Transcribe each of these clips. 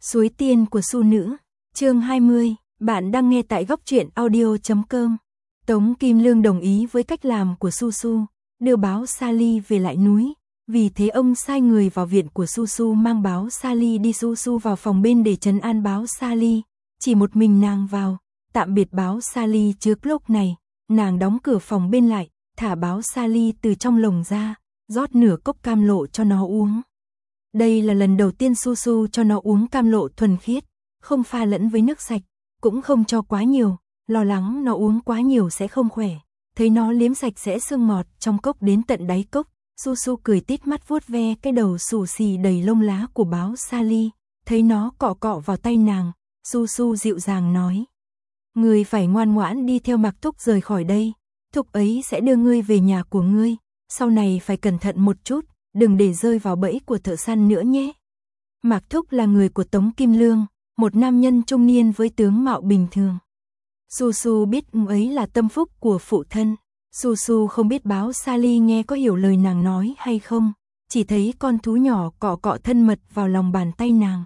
Suối tiên của Su Nữ, chương 20, bạn đang nghe tại góc truyện audio.com. Tống Kim Lương đồng ý với cách làm của Su Su, đưa báo Sally về lại núi. Vì thế ông sai người vào viện của Su Su mang báo Sally đi. Su Su vào phòng bên để trấn an báo Sally, chỉ một mình nàng vào, tạm biệt báo Sally. Trước lúc này, nàng đóng cửa phòng bên lại, thả báo Sally từ trong lồng ra, rót nửa cốc cam lộ cho nó uống. Đây là lần đầu tiên Su Su cho nó uống cam lộ thuần khiết, không pha lẫn với nước sạch, cũng không cho quá nhiều, lo lắng nó uống quá nhiều sẽ không khỏe. Thấy nó liếm sạch sẽ sương ngọt trong cốc đến tận đáy cốc, Su Su cười tít mắt vuốt ve cái đầu xù xì đầy lông lá của báo Sally, thấy nó cọ cọ vào tay nàng, Su Su dịu dàng nói: "Ngươi phải ngoan ngoãn đi theo Mạc Thúc rời khỏi đây, Thúc ấy sẽ đưa ngươi về nhà của ngươi, sau này phải cẩn thận một chút, đừng để rơi vào bẫy của thợ săn nữa nhé." Mạc Thúc là người của Tống Kim Lương, một nam nhân trung niên với tướng mạo bình thường. Su Su biết ông ấy là tâm phúc của phụ thân. Su Su không biết báo Sally nghe có hiểu lời nàng nói hay không, chỉ thấy con thú nhỏ cọ cọ thân mật vào lòng bàn tay nàng.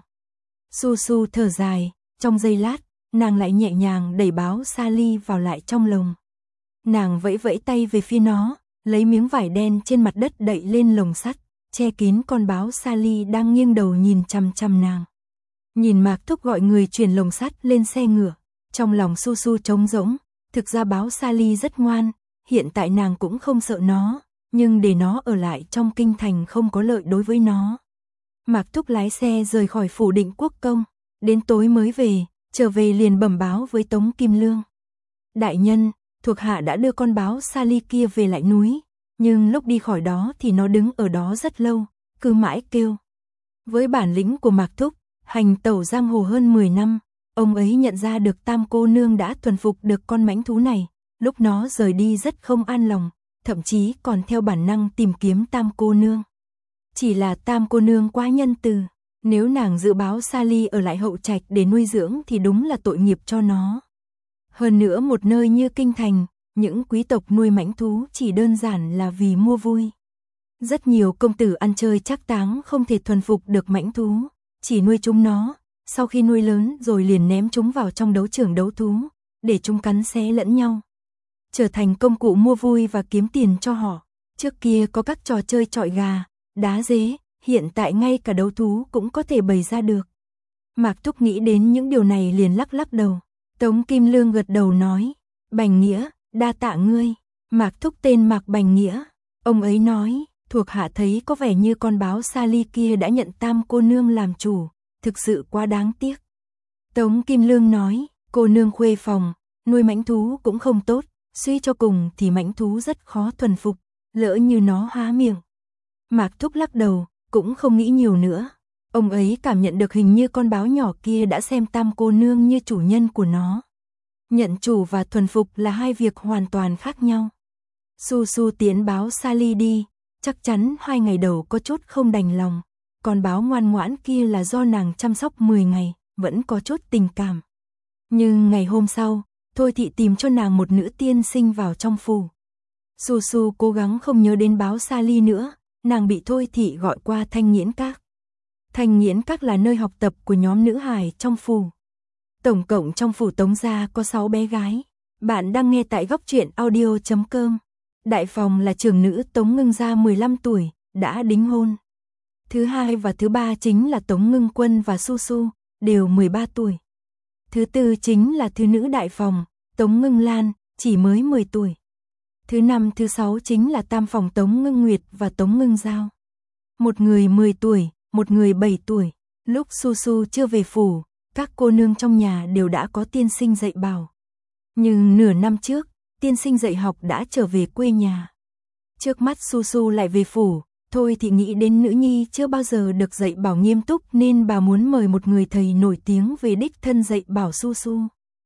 Su Su thở dài, trong giây lát, nàng lại nhẹ nhàng đẩy báo Sally vào lại trong lồng. Nàng vẫy vẫy tay về phía nó, lấy miếng vải đen trên mặt đất đậy lên lồng sắt, che kín con báo Sally đang nghiêng đầu nhìn chằm chằm nàng. Nhìn Mạc Thúc gọi người chuyển lồng sắt lên xe ngựa, trong lòng Su Su trống rỗng. Thực ra báo Sally rất ngoan, hiện tại nàng cũng không sợ nó, nhưng để nó ở lại trong kinh thành không có lợi đối với nó. Mạc Thúc lái xe rời khỏi phủ Định Quốc công, đến tối mới về, trở về liền bẩm báo với Tống Kim Lương: "Đại nhân, thuộc hạ đã đưa con báo Sally kia về lại núi, nhưng lúc đi khỏi đó thì nó đứng ở đó rất lâu, cứ mãi kêu." Với bản lĩnh của Mạc Thúc, hành tẩu giang hồ hơn 10 năm, ông ấy nhận ra được Tam cô nương đã thuần phục được con mãnh thú này, lúc nó rời đi rất không an lòng, thậm chí còn theo bản năng tìm kiếm Tam cô nương. Chỉ là Tam cô nương quá nhân từ, nếu nàng giữ báo Sally ở lại hậu trạch để nuôi dưỡng thì đúng là tội nghiệp cho nó. Hơn nữa một nơi như kinh thành, những quý tộc nuôi mãnh thú chỉ đơn giản là vì mua vui. Rất nhiều công tử ăn chơi trác táng không thể thuần phục được mãnh thú, chỉ nuôi chúng nó, sau khi nuôi lớn rồi liền ném chúng vào trong đấu trường đấu thú, để chúng cắn xé lẫn nhau, trở thành công cụ mua vui và kiếm tiền cho họ. Trước kia có các trò chơi chọi gà, đá dế, hiện tại ngay cả đấu thú cũng có thể bày ra được. Mạc Thúc nghĩ đến những điều này liền lắc lắc đầu. Tống Kim Lương gật đầu nói: "Bành Nghĩa, đa tạ ngươi." Mạc Thúc tên Mạc Bành Nghĩa. Ông ấy nói: "Thuộc hạ thấy có vẻ như con báo Sally kia đã nhận Tam cô nương làm chủ, thực sự quá đáng tiếc." Tống Kim Lương nói: "Cô nương khuê phòng, nuôi mãnh thú cũng không tốt, suy cho cùng thì mãnh thú rất khó thuần phục, lỡ như nó há miệng." Mạc Thúc lắc đầu, cũng không nghĩ nhiều nữa. Ông ấy cảm nhận được hình như con báo nhỏ kia đã xem Tam cô nương như chủ nhân của nó. Nhận chủ và thuần phục là hai việc hoàn toàn khác nhau. Su Su tiến báo Sally đi, chắc chắn 2 ngày đầu có chút không đành lòng. Con báo ngoan ngoãn kia là do nàng chăm sóc 10 ngày, vẫn có chút tình cảm. Nhưng ngày hôm sau, Thôi Thị tìm cho nàng một nữ tiên sinh vào trong phủ. Su Su cố gắng không nhớ đến báo Sally nữa, nàng bị Thôi Thị gọi qua Thanh Nghiễn Các. Thanh Nghiễn Các là nơi học tập của nhóm nữ hài trong phủ. Tổng cộng trong phủ Tống gia có 6 bé gái. Bạn đang nghe tại góc truyện audio.com. Đại phòng là trưởng nữ Tống Ngưng Gia 15 tuổi, đã đính hôn. Thứ hai và thứ ba chính là Tống Ngưng Quân và Su Su, đều 13 tuổi. Thứ tư chính là thứ nữ đại phòng, Tống Ngưng Lan, chỉ mới 10 tuổi. Thứ năm thứ sáu chính là tam phòng Tống Ngưng Nguyệt và Tống Ngưng Giao. Một người 10 tuổi, một người 7 tuổi. Lúc Su Su chưa về phủ, các cô nương trong nhà đều đã có tiên sinh dạy bảo. Nhưng nửa năm trước, tiên sinh dạy học đã trở về quê nhà. Trước mắt Su Su lại về phủ, Thôi thì nghĩ đến nữ nhi chưa bao giờ được dạy bảo nghiêm túc nên bà muốn mời một người thầy nổi tiếng về đích thân dạy bảo Su Su.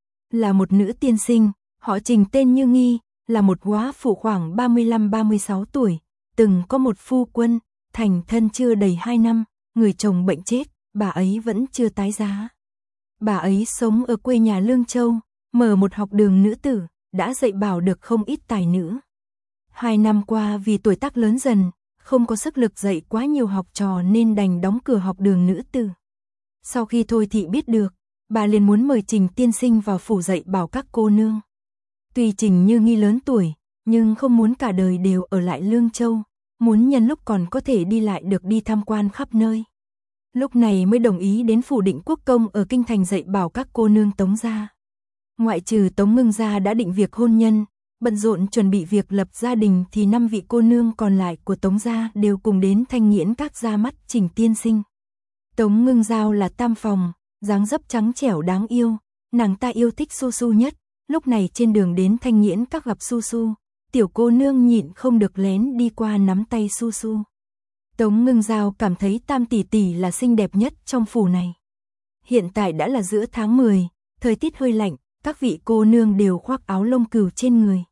Là một nữ tiên sinh, họ Trình tên Như Nghi, là một góa phụ khoảng 35-36 tuổi, từng có một phu quân, thành thân chưa đầy 2 năm, người chồng bệnh chết, bà ấy vẫn chưa tái giá. Bà ấy sống ở quê nhà Lương Châu, mở một học đường nữ tử, đã dạy bảo được không ít tài nữ. 2 năm qua vì tuổi tác lớn dần, không có sức lực dạy quá nhiều học trò nên đành đóng cửa học đường nữ tử. Sau khi Thôi Thị biết được, bà liền muốn mời Trình tiên sinh vào phủ dạy bảo các cô nương. Tuy Trình Như Nghi lớn tuổi, nhưng không muốn cả đời đều ở lại Lương Châu, muốn nhân lúc còn có thể đi lại được đi tham quan khắp nơi. Lúc này mới đồng ý đến phủ Định Quốc công ở kinh thành dạy bảo các cô nương Tống gia. Ngoại trừ Tống Ngưng gia đã định việc hôn nhân, bận rộn chuẩn bị việc lập gia đình, thì 5 vị cô nương còn lại của Tống gia đều cùng đến Thanh Nghiễn Các ra mắt Trình tiên sinh. Tống Ngưng Giao là tam phòng, dáng dấp trắng trẻo đáng yêu, nàng ta yêu thích Su Su nhất. Lúc này trên đường đến Thanh Nghiễn Các gặp Su Su, tiểu cô nương nhịn không được lén đi qua nắm tay Su Su. Tống Ngưng Giao cảm thấy tam tỷ tỷ là xinh đẹp nhất trong phủ này. Hiện tại đã là giữa tháng 10, thời tiết hơi lạnh, các vị cô nương đều khoác áo lông cừu trên người.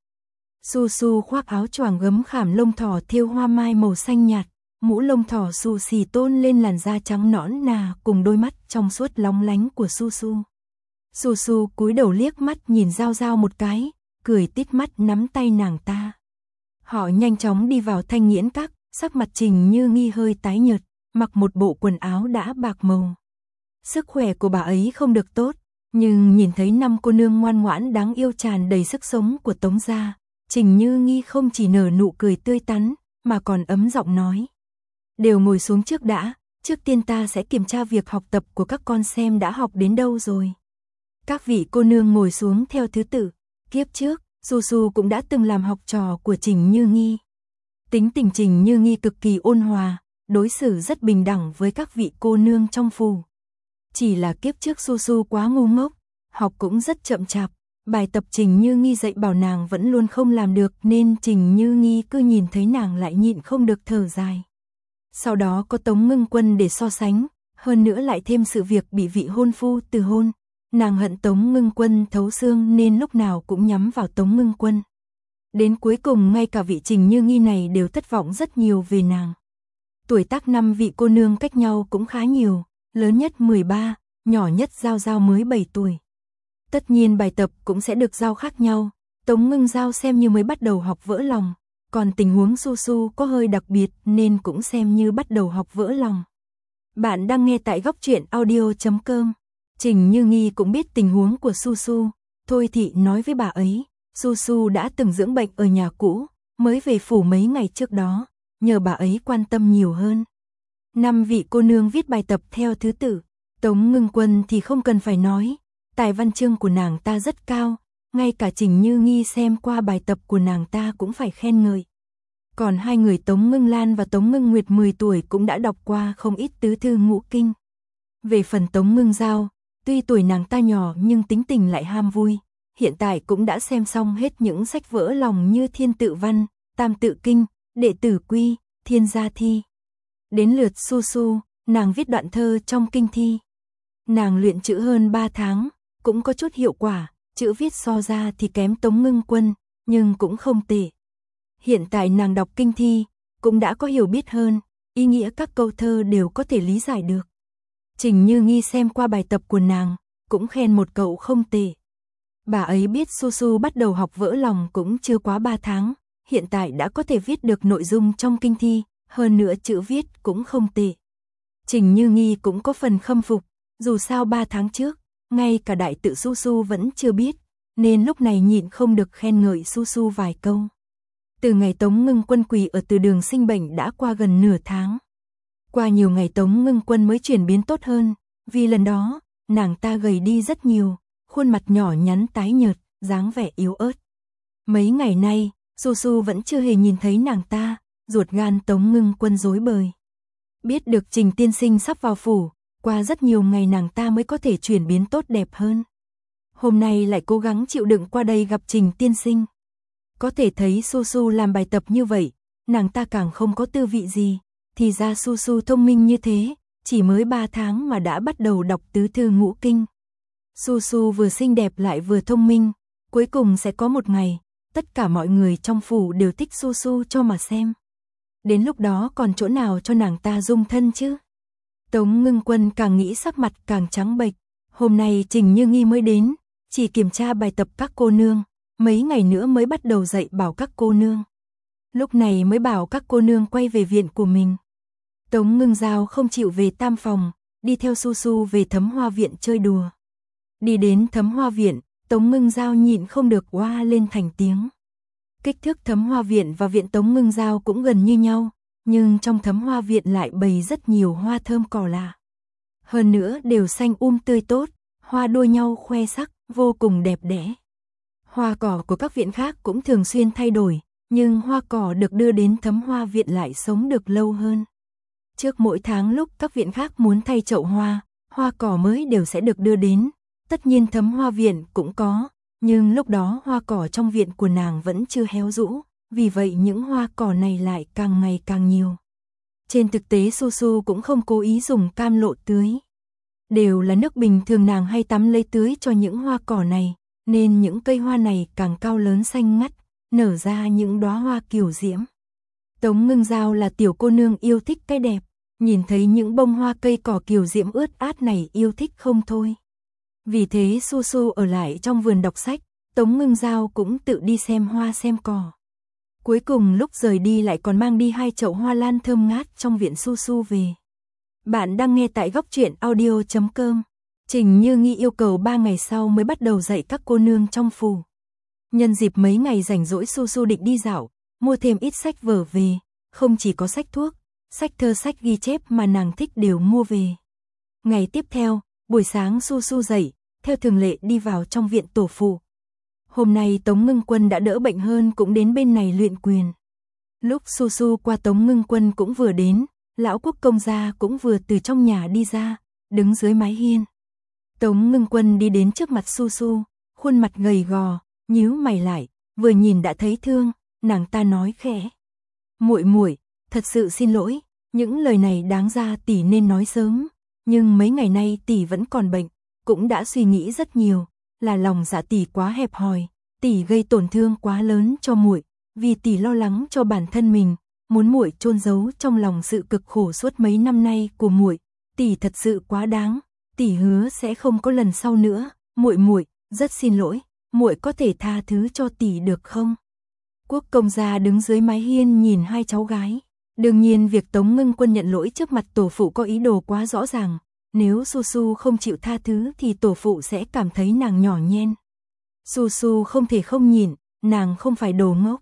Su Su khoác áo choàng gấm khảm lông thỏ thêu hoa mai màu xanh nhạt, mũ lông thỏ xù xì tôn lên làn da trắng nõn nà cùng đôi mắt trong suốt lóng lánh của Su Su. Su Su cúi đầu liếc mắt nhìn Giao Giao một cái, cười tít mắt nắm tay nàng ta. Họ nhanh chóng đi vào Thanh Nghiễn Các, sắc mặt Trình Như Nghi hơi tái nhợt, mặc một bộ quần áo đã bạc màu. Sức khỏe của bà ấy không được tốt, nhưng nhìn thấy 5 cô nương ngoan ngoãn đáng yêu tràn đầy sức sống của Tống gia, Trình Như Nghi không chỉ nở nụ cười tươi tắn, mà còn ấm giọng nói. Đều ngồi xuống trước đã, trước tiên ta sẽ kiểm tra việc học tập của các con xem đã học đến đâu rồi. Các vị cô nương ngồi xuống theo thứ tự, kiếp trước, Su Su cũng đã từng làm học trò của Trình Như Nghi. Tính tình Trình Như Nghi cực kỳ ôn hòa, đối xử rất bình đẳng với các vị cô nương trong phủ. Chỉ là kiếp trước Su Su quá ngu ngốc, học cũng rất chậm chạp, bài tập Trình Như Nghi dạy bảo nàng vẫn luôn không làm được, nên Trình Như Nghi cứ nhìn thấy nàng lại nhịn không được thở dài. Sau đó có Tống Ngưng Quân để so sánh, hơn nữa lại thêm sự việc bị vị hôn phu từ hôn. Nàng hận Tống Ngưng Quân thấu xương nên lúc nào cũng nhắm vào Tống Ngưng Quân. Đến cuối cùng ngay cả vị Trình Như Nghi này đều thất vọng rất nhiều về nàng. Tuổi tác 5 vị cô nương cách nhau cũng khá nhiều, lớn nhất 13, nhỏ nhất Giao Giao mới 7 tuổi. Tất nhiên bài tập cũng sẽ được giao khác nhau, Tống Ngưng Giao xem như mới bắt đầu học vỡ lòng, còn tình huống Su Su có hơi đặc biệt nên cũng xem như bắt đầu học vỡ lòng. Bạn đang nghe tại Góc Truyện Audio.com. Trình Như Nghi cũng biết tình huống của Su Su, Thôi Thị nói với bà ấy, Su Su đã từng dưỡng bệnh ở nhà cũ, mới về phủ mấy ngày trước đó, nhờ bà ấy quan tâm nhiều hơn. 5 vị cô nương viết bài tập theo thứ tự, Tống Ngưng Quân thì không cần phải nói, tài văn chương của nàng ta rất cao, ngay cả Trình Như Nghi xem qua bài tập của nàng ta cũng phải khen ngợi. Còn hai người Tống Ngưng Lan và Tống Ngưng Nguyệt 10 tuổi cũng đã đọc qua không ít tứ thư ngũ kinh. Về phần Tống Ngưng Giao, tuy tuổi nàng ta nhỏ nhưng tính tình lại ham vui, hiện tại cũng đã xem xong hết những sách vỡ lòng như Thiên Tự Văn, Tam Tự Kinh, Đệ Tử Quy, Thiên Gia Thi. Đến lượt Su Su, nàng viết đoạn thơ trong kinh thi. Nàng luyện chữ hơn 3 tháng, cũng có chút hiệu quả, chữ viết so ra thì kém Tống Ngưng Quân, nhưng cũng không tệ. Hiện tại nàng đọc kinh thi, cũng đã có hiểu biết hơn, ý nghĩa các câu thơ đều có thể lý giải được. Trình Như Nghi xem qua bài tập của nàng, cũng khen một cậu không tệ. Bà ấy biết Su Su bắt đầu học vỡ lòng cũng chưa quá 3 tháng, hiện tại đã có thể viết được nội dung trong kinh thi, hơn nữa chữ viết cũng không tệ. Trình Như Nghi cũng có phần khâm phục, dù sao 3 tháng trước, ngay cả đại tự Su Su vẫn chưa biết, nên lúc này nhịn không được khen ngợi Su Su vài câu. Từ ngày Tống Ngưng Quân quỳ ở từ đường sinh bệnh đã qua gần nửa tháng. Qua nhiều ngày Tống Ngưng Quân mới chuyển biến tốt hơn, vì lần đó, nàng ta gầy đi rất nhiều, khuôn mặt nhỏ nhắn tái nhợt, dáng vẻ yếu ớt. Mấy ngày nay, Su Su vẫn chưa hề nhìn thấy nàng ta, ruột gan Tống Ngưng Quân rối bời. Biết được Trình tiên sinh sắp vào phủ, qua rất nhiều ngày nàng ta mới có thể chuyển biến tốt đẹp hơn. Hôm nay lại cố gắng chịu đựng qua đây gặp Trình tiên sinh. Có thể thấy Su Su làm bài tập như vậy, nàng ta càng không có tư vị gì, thì ra Su Su thông minh như thế, chỉ mới 3 tháng mà đã bắt đầu đọc tứ thư ngũ kinh. Su Su vừa xinh đẹp lại vừa thông minh, cuối cùng sẽ có một ngày, tất cả mọi người trong phủ đều thích Su Su cho mà xem. Đến lúc đó còn chỗ nào cho nàng ta dung thân chứ? Tống Ngưng Quân càng nghĩ sắc mặt càng trắng bệch, hôm nay Trình Như Nghi mới đến, chỉ kiểm tra bài tập các cô nương, mấy ngày nữa mới bắt đầu dạy bảo các cô nương. Lúc này mới bảo các cô nương quay về viện của mình. Tống Ngưng Giao không chịu về tam phòng, đi theo Su Su về Thấm Hoa Viện chơi đùa. Đi đến Thấm Hoa Viện, Tống Ngưng Giao nhịn không được oa lên thành tiếng. Kích thước Thấm Hoa Viện và viện Tống Ngưng Giao cũng gần như nhau, nhưng trong Thấm Hoa Viện lại bày rất nhiều hoa thơm cỏ lạ. Hơn nữa đều xanh tươi tốt, hoa đua nhau khoe sắc, vô cùng đẹp đẽ. Hoa cỏ của các viện khác cũng thường xuyên thay đổi, nhưng hoa cỏ được đưa đến Thấm Hoa Viện lại sống được lâu hơn. Trước mỗi tháng lúc các viện khác muốn thay chậu hoa, hoa cỏ mới đều sẽ được đưa đến. Tất nhiên Thấm Hoa Viện cũng có, nhưng lúc đó hoa cỏ trong viện của nàng vẫn chưa héo rũ, vì vậy những hoa cỏ này lại càng ngày càng nhiều. Trên thực tế Su Su cũng không cố ý dùng cam lộ tưới. Đều là nước bình thường nàng hay tắm lấy tưới cho những hoa cỏ này, nên những cây hoa này càng cao lớn xanh ngắt, nở ra những đóa hoa kiều diễm. Tống Ngưng Giao là tiểu cô nương yêu thích cái đẹp, nhìn thấy những bông hoa cây cỏ kiều diễm ướt át này yêu thích không thôi. Vì thế Su Su ở lại trong vườn đọc sách, Tống Ngưng Giao cũng tự đi xem hoa xem cỏ. Cuối cùng lúc rời đi lại còn mang đi 2 chậu hoa lan thơm ngát trong viện Su Su về. Bạn đang nghe tại góc truyện audio.com. Trình Như Nghi yêu cầu 3 ngày sau mới bắt đầu dạy các cô nương trong phủ. Nhân dịp mấy ngày rảnh rỗi Su Su định đi dạo, mua thêm ít sách vở về, không chỉ có sách thuốc, sách thơ sách ghi chép mà nàng thích đều mua về. Ngày tiếp theo, buổi sáng Su Su dậy, theo thường lệ đi vào trong viện tổ phụ. Hôm nay Tống Ngưng Quân đã đỡ bệnh hơn cũng đến bên này luyện quyền. Lúc Su Su qua Tống Ngưng Quân cũng vừa đến, lão quốc công gia cũng vừa từ trong nhà đi ra, đứng dưới mái hiên. Tống Ngưng Quân đi đến trước mặt Su Su, khuôn mặt gầy gò, nhíu mày lại, vừa nhìn đã thấy thương, nàng ta nói khẽ: "Muội muội, thật sự xin lỗi, những lời này đáng ra tỷ nên nói sớm, nhưng mấy ngày nay tỷ vẫn còn bệnh, cũng đã suy nghĩ rất nhiều, là lòng dạ tỷ quá hẹp hòi, tỷ gây tổn thương quá lớn cho muội, vì tỷ lo lắng cho bản thân mình, muốn muội chôn giấu trong lòng sự cực khổ suốt mấy năm nay của muội, tỷ thật sự quá đáng, tỷ hứa sẽ không có lần sau nữa, muội rất xin lỗi, muội có thể tha thứ cho tỷ được không?" Quốc công gia đứng dưới mái hiên nhìn 2 cháu gái. Đương nhiên việc Tống Ngưng Quân nhận lỗi trước mặt tổ phụ có ý đồ quá rõ ràng, nếu Su Su không chịu tha thứ thì tổ phụ sẽ cảm thấy nàng nhỏ nhen. Su Su không thể không nhìn, nàng không phải đồ ngốc.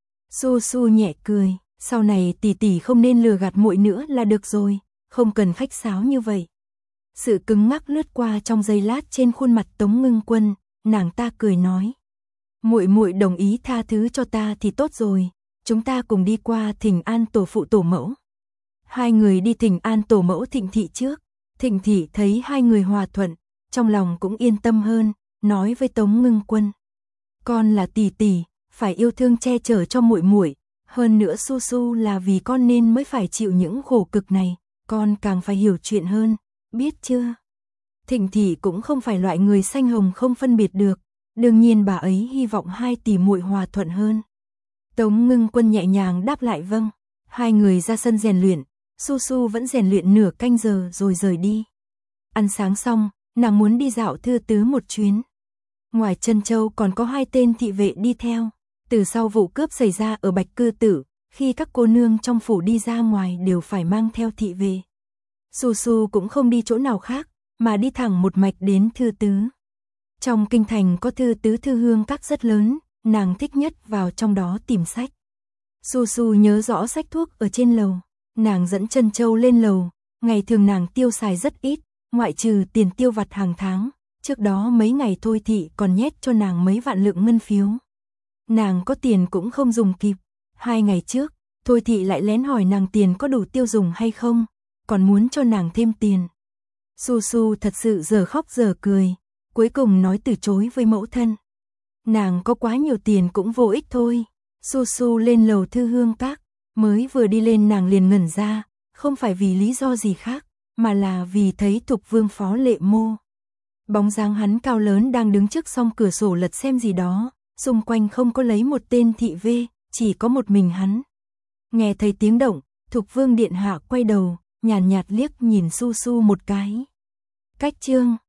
Su Su nhẹ cười, sau này tỷ tỷ không nên lừa gạt muội nữa là được rồi, không cần khách sáo như vậy. Sự cứng ngắc lướt qua trong giây lát trên khuôn mặt Tống Ngưng Quân, nàng ta cười nói: "Muội đồng ý tha thứ cho ta thì tốt rồi, chúng ta cùng đi qua thỉnh an tổ phụ tổ mẫu." 2 người đi thỉnh an tổ mẫu Thịnh thị trước. Thịnh thị thấy 2 người hòa thuận, trong lòng cũng yên tâm hơn, nói với Tống Ngưng Quân: "Con là tỷ tỷ, phải yêu thương che chở cho muội, hơn nữa Su Su là vì con nên mới phải chịu những khổ cực này, con càng phải hiểu chuyện hơn, biết chưa?" Thịnh thị cũng không phải loại người xanh hồng không phân biệt được, đương nhiên bà ấy hy vọng 2 tỷ muội hòa thuận hơn. Tống Ngưng Quân nhẹ nhàng đáp lại vâng. 2 người ra sân rèn luyện, Su Su vẫn rèn luyện nửa canh giờ rồi rời đi. Ăn sáng xong, nàng muốn đi dạo Thư Tứ một chuyến. Ngoài Trân Châu còn có 2 tên thị vệ đi theo. Từ sau vụ cướp xảy ra ở Bạch Cư Tử, khi các cô nương trong phủ đi ra ngoài đều phải mang theo thị vệ. Su Su cũng không đi chỗ nào khác, mà đi thẳng một mạch đến Thư Tứ. Trong kinh thành có Thư Tứ thư hương các rất lớn, nàng thích nhất vào trong đó tìm sách. Su Su nhớ rõ sách thuốc ở trên lầu, nàng dẫn Trân Châu lên lầu, ngày thường nàng tiêu xài rất ít, ngoại trừ tiền tiêu vặt hàng tháng, trước đó mấy ngày Thôi thị còn nhét cho nàng mấy vạn lượng ngân phiếu. Nàng có tiền cũng không dùng kịp, 2 ngày trước, Thôi thị lại lén hỏi nàng tiền có đủ tiêu dùng hay không, còn muốn cho nàng thêm tiền. Su Su thật sự giờ khóc giờ cười, cuối cùng nói từ chối với mẫu thân. Nàng có quá nhiều tiền cũng vô ích thôi. Su Su lên lầu Thư hương các, mới vừa đi lên nàng liền ngẩn ra, không phải vì lý do gì khác, mà là vì thấy Thục Vương Phó Lệ Mô. Bóng dáng hắn cao lớn đang đứng trước song cửa sổ lật xem gì đó, xung quanh không có lấy một tên thị vệ, chỉ có một mình hắn. Nghe thấy tiếng động, Thục Vương điện hạ quay đầu, nhàn nhạt liếc nhìn Su Su một cái. Cách chương